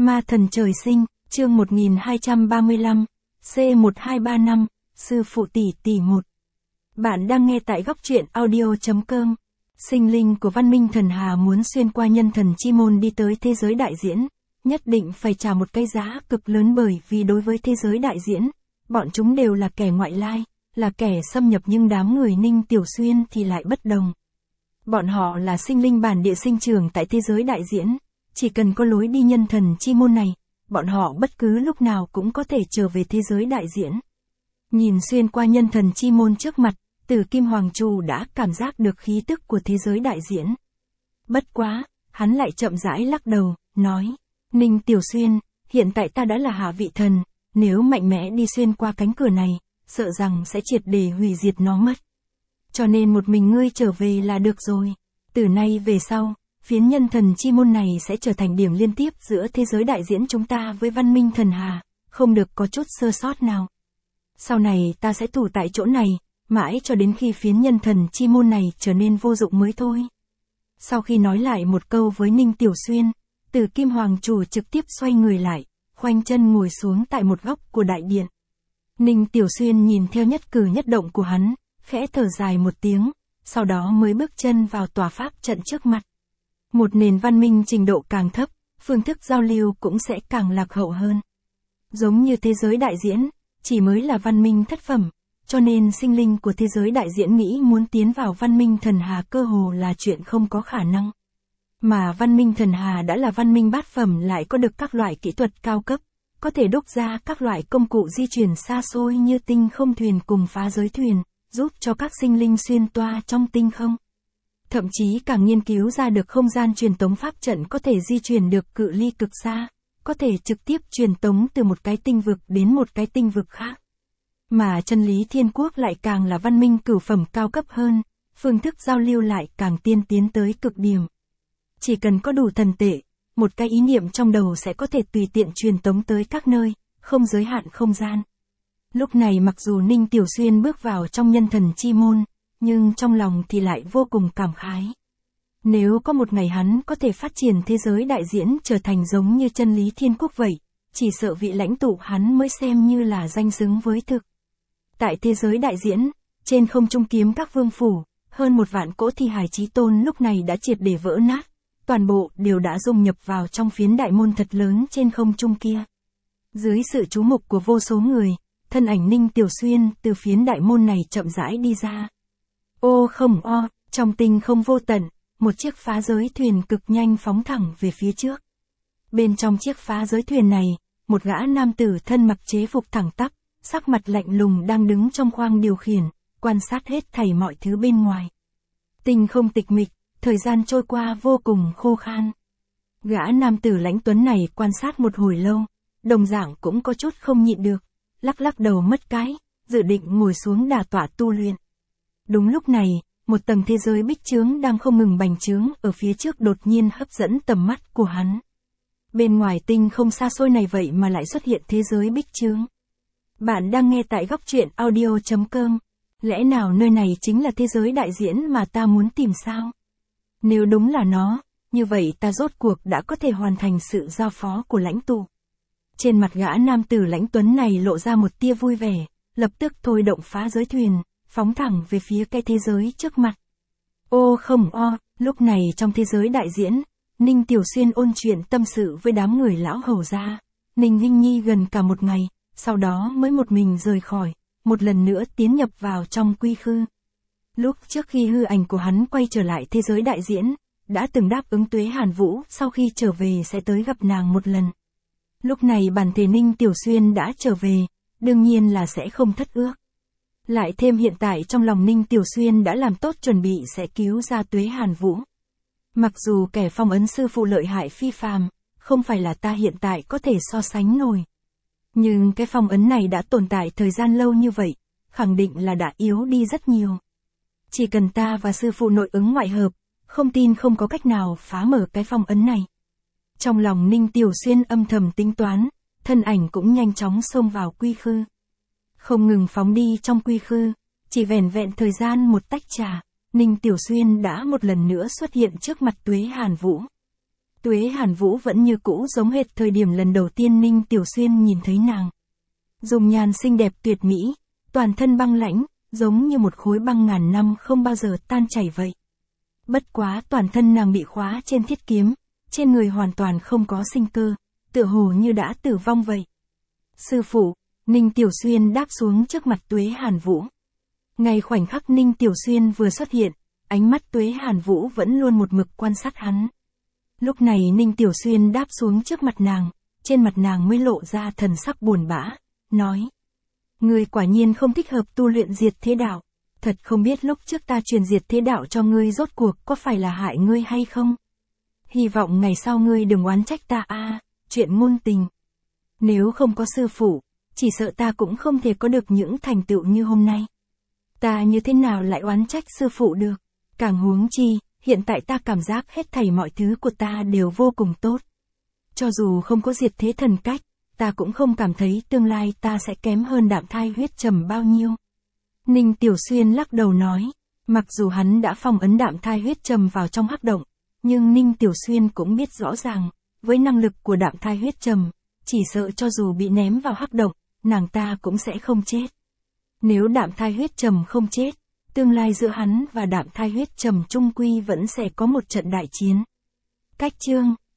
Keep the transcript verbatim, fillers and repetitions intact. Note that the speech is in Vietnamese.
Ma thần trời sinh, chương một nghìn hai trăm ba mươi lăm, C một hai ba năm, sư phụ tỷ tỷ một. Bạn đang nghe tại góc truyện audio chấm com. Sinh linh của văn minh thần Hà muốn xuyên qua nhân thần chi môn đi tới thế giới đại diễn, nhất định phải trả một cái giá cực lớn, bởi vì đối với thế giới đại diễn, bọn chúng đều là kẻ ngoại lai, là kẻ xâm nhập, nhưng đám người Ninh Tiểu Xuyên thì lại bất đồng. Bọn họ là sinh linh bản địa sinh trưởng tại thế giới đại diễn, chỉ cần có lối đi nhân thần chi môn này, bọn họ bất cứ lúc nào cũng có thể trở về thế giới đại diễn. Nhìn xuyên qua nhân thần chi môn trước mặt, Tử Kim Hoàng Trù đã cảm giác được khí tức của thế giới đại diễn. Bất quá, hắn lại chậm rãi lắc đầu, nói, Ninh Tiểu Xuyên, hiện tại ta đã là hạ vị thần, nếu mạnh mẽ đi xuyên qua cánh cửa này, sợ rằng sẽ triệt để hủy diệt nó mất. Cho nên một mình ngươi trở về là được rồi. Từ nay về sau, phiến nhân thần chi môn này sẽ trở thành điểm liên tiếp giữa thế giới đại diễn chúng ta với văn minh thần Hà, không được có chút sơ sót nào. Sau này ta sẽ thủ tại chỗ này, mãi cho đến khi phiến nhân thần chi môn này trở nên vô dụng mới thôi. Sau khi nói lại một câu với Ninh Tiểu Xuyên, Tử Kim Hoàng Chủ trực tiếp xoay người lại, khoanh chân ngồi xuống tại một góc của đại điện. Ninh Tiểu Xuyên nhìn theo nhất cử nhất động của hắn, khẽ thở dài một tiếng, sau đó mới bước chân vào tòa pháp trận trước mặt. Một nền văn minh trình độ càng thấp, phương thức giao lưu cũng sẽ càng lạc hậu hơn. Giống như thế giới đại diễn, chỉ mới là văn minh thất phẩm, cho nên sinh linh của thế giới đại diễn nghĩ muốn tiến vào văn minh thần Hà cơ hồ là chuyện không có khả năng. Mà văn minh thần Hà đã là văn minh bát phẩm, lại có được các loại kỹ thuật cao cấp, có thể đúc ra các loại công cụ di chuyển xa xôi như tinh không thuyền cùng phá giới thuyền, giúp cho các sinh linh xuyên toa trong tinh không. Thậm chí càng nghiên cứu ra được không gian truyền tống pháp trận có thể di chuyển được cự ly cực xa, có thể trực tiếp truyền tống từ một cái tinh vực đến một cái tinh vực khác. Mà chân lý thiên quốc lại càng là văn minh cửu phẩm cao cấp hơn, phương thức giao lưu lại càng tiên tiến tới cực điểm. Chỉ cần có đủ thần tệ, một cái ý niệm trong đầu sẽ có thể tùy tiện truyền tống tới các nơi, không giới hạn không gian. Lúc này mặc dù Ninh Tiểu Xuyên bước vào trong nhân thần chi môn, nhưng trong lòng thì lại vô cùng cảm khái. Nếu có một ngày hắn có thể phát triển thế giới đại diễn trở thành giống như chân lý thiên quốc vậy, chỉ sợ vị lãnh tụ hắn mới xem như là danh xứng với thực. Tại thế giới đại diễn, trên không trung kiếm các vương phủ, hơn một vạn cỗ thi hài chí tôn lúc này đã triệt để vỡ nát, toàn bộ đều đã dung nhập vào trong phiến đại môn thật lớn trên không trung kia. Dưới sự chú mục của vô số người, thân ảnh Ninh Tiểu Xuyên từ phiến đại môn này chậm rãi đi ra. Ô không o, trong tinh không vô tận, một chiếc phá giới thuyền cực nhanh phóng thẳng về phía trước. Bên trong chiếc phá giới thuyền này, một gã nam tử thân mặc chế phục thẳng tắp, sắc mặt lạnh lùng đang đứng trong khoang điều khiển, quan sát hết thảy mọi thứ bên ngoài. Tinh không tịch mịch, thời gian trôi qua vô cùng khô khan. Gã nam tử lãnh tuấn này quan sát một hồi lâu, đồng dạng cũng có chút không nhịn được, lắc lắc đầu mất cái, dự định ngồi xuống đả tọa tu luyện. Đúng lúc này, một tầng thế giới bích chướng đang không ngừng bành trướng ở phía trước đột nhiên hấp dẫn tầm mắt của hắn. Bên ngoài tinh không xa xôi này vậy mà lại xuất hiện thế giới bích chướng. Bạn đang nghe tại góc truyện audio chấm com. Lẽ nào nơi này chính là thế giới đại diễn mà ta muốn tìm sao? Nếu đúng là nó, như vậy ta rốt cuộc đã có thể hoàn thành sự giao phó của lãnh tụ. Trên mặt gã nam tử lãnh tuấn này lộ ra một tia vui vẻ, lập tức thôi động phá giới thuyền, phóng thẳng về phía cái thế giới trước mặt. Ô không o, lúc này trong thế giới đại diễn, Ninh Tiểu Xuyên ôn chuyện tâm sự với đám người lão hầu gia, Ninh Hinh Nhi gần cả một ngày, sau đó mới một mình rời khỏi, một lần nữa tiến nhập vào trong quy khư. Lúc trước khi hư ảnh của hắn quay trở lại thế giới đại diễn, đã từng đáp ứng Tuế Hàn Vũ sau khi trở về sẽ tới gặp nàng một lần. Lúc này bản thể Ninh Tiểu Xuyên đã trở về, đương nhiên là sẽ không thất ước. Lại thêm hiện tại trong lòng Ninh Tiểu Xuyên đã làm tốt chuẩn bị sẽ cứu ra Tuế Hàn Vũ. Mặc dù kẻ phong ấn sư phụ lợi hại phi phàm, không phải là ta hiện tại có thể so sánh nổi. Nhưng cái phong ấn này đã tồn tại thời gian lâu như vậy, khẳng định là đã yếu đi rất nhiều. Chỉ cần ta và sư phụ nội ứng ngoại hợp, không tin không có cách nào phá mở cái phong ấn này. Trong lòng Ninh Tiểu Xuyên âm thầm tính toán, thân ảnh cũng nhanh chóng xông vào quy khư. Không ngừng phóng đi trong quy khư, chỉ vẻn vẹn thời gian một tách trà, Ninh Tiểu Xuyên đã một lần nữa xuất hiện trước mặt Tuế Hàn Vũ. Tuế Hàn Vũ vẫn như cũ giống hệt thời điểm lần đầu tiên Ninh Tiểu Xuyên nhìn thấy nàng. Dùng nhan xinh đẹp tuyệt mỹ, toàn thân băng lãnh, giống như một khối băng ngàn năm không bao giờ tan chảy vậy. Bất quá toàn thân nàng bị khóa trên thiết kiếm, trên người hoàn toàn không có sinh cơ, tựa hồ như đã tử vong vậy. Sư phụ, Ninh Tiểu Xuyên đáp xuống trước mặt Tuế Hàn Vũ. Ngay khoảnh khắc Ninh Tiểu Xuyên vừa xuất hiện, ánh mắt Tuế Hàn Vũ vẫn luôn một mực quan sát hắn. Lúc này Ninh Tiểu Xuyên đáp xuống trước mặt nàng, trên mặt nàng mới lộ ra thần sắc buồn bã, nói. Ngươi quả nhiên không thích hợp tu luyện diệt thế đạo, thật không biết lúc trước ta truyền diệt thế đạo cho ngươi rốt cuộc có phải là hại ngươi hay không? Hy vọng ngày sau ngươi đừng oán trách ta a, à, chuyện ngôn tình. Nếu không có sư phụ, chỉ sợ ta cũng không thể có được những thành tựu như hôm nay. Ta như thế nào lại oán trách sư phụ được? Càng huống chi, hiện tại ta cảm giác hết thảy mọi thứ của ta đều vô cùng tốt. Cho dù không có diệt thế thần cách, ta cũng không cảm thấy tương lai ta sẽ kém hơn Đạm Thai Huyết Trầm bao nhiêu. Ninh Tiểu Xuyên lắc đầu nói, mặc dù hắn đã phong ấn Đạm Thai Huyết Trầm vào trong hắc động, nhưng Ninh Tiểu Xuyên cũng biết rõ ràng, với năng lực của Đạm Thai Huyết Trầm, chỉ sợ cho dù bị ném vào hắc động, nàng ta cũng sẽ không chết. Nếu Đạm Thai Huyết Trầm không chết, tương lai giữa hắn và Đạm Thai Huyết Trầm chung quy vẫn sẽ có một trận đại chiến. Cách chương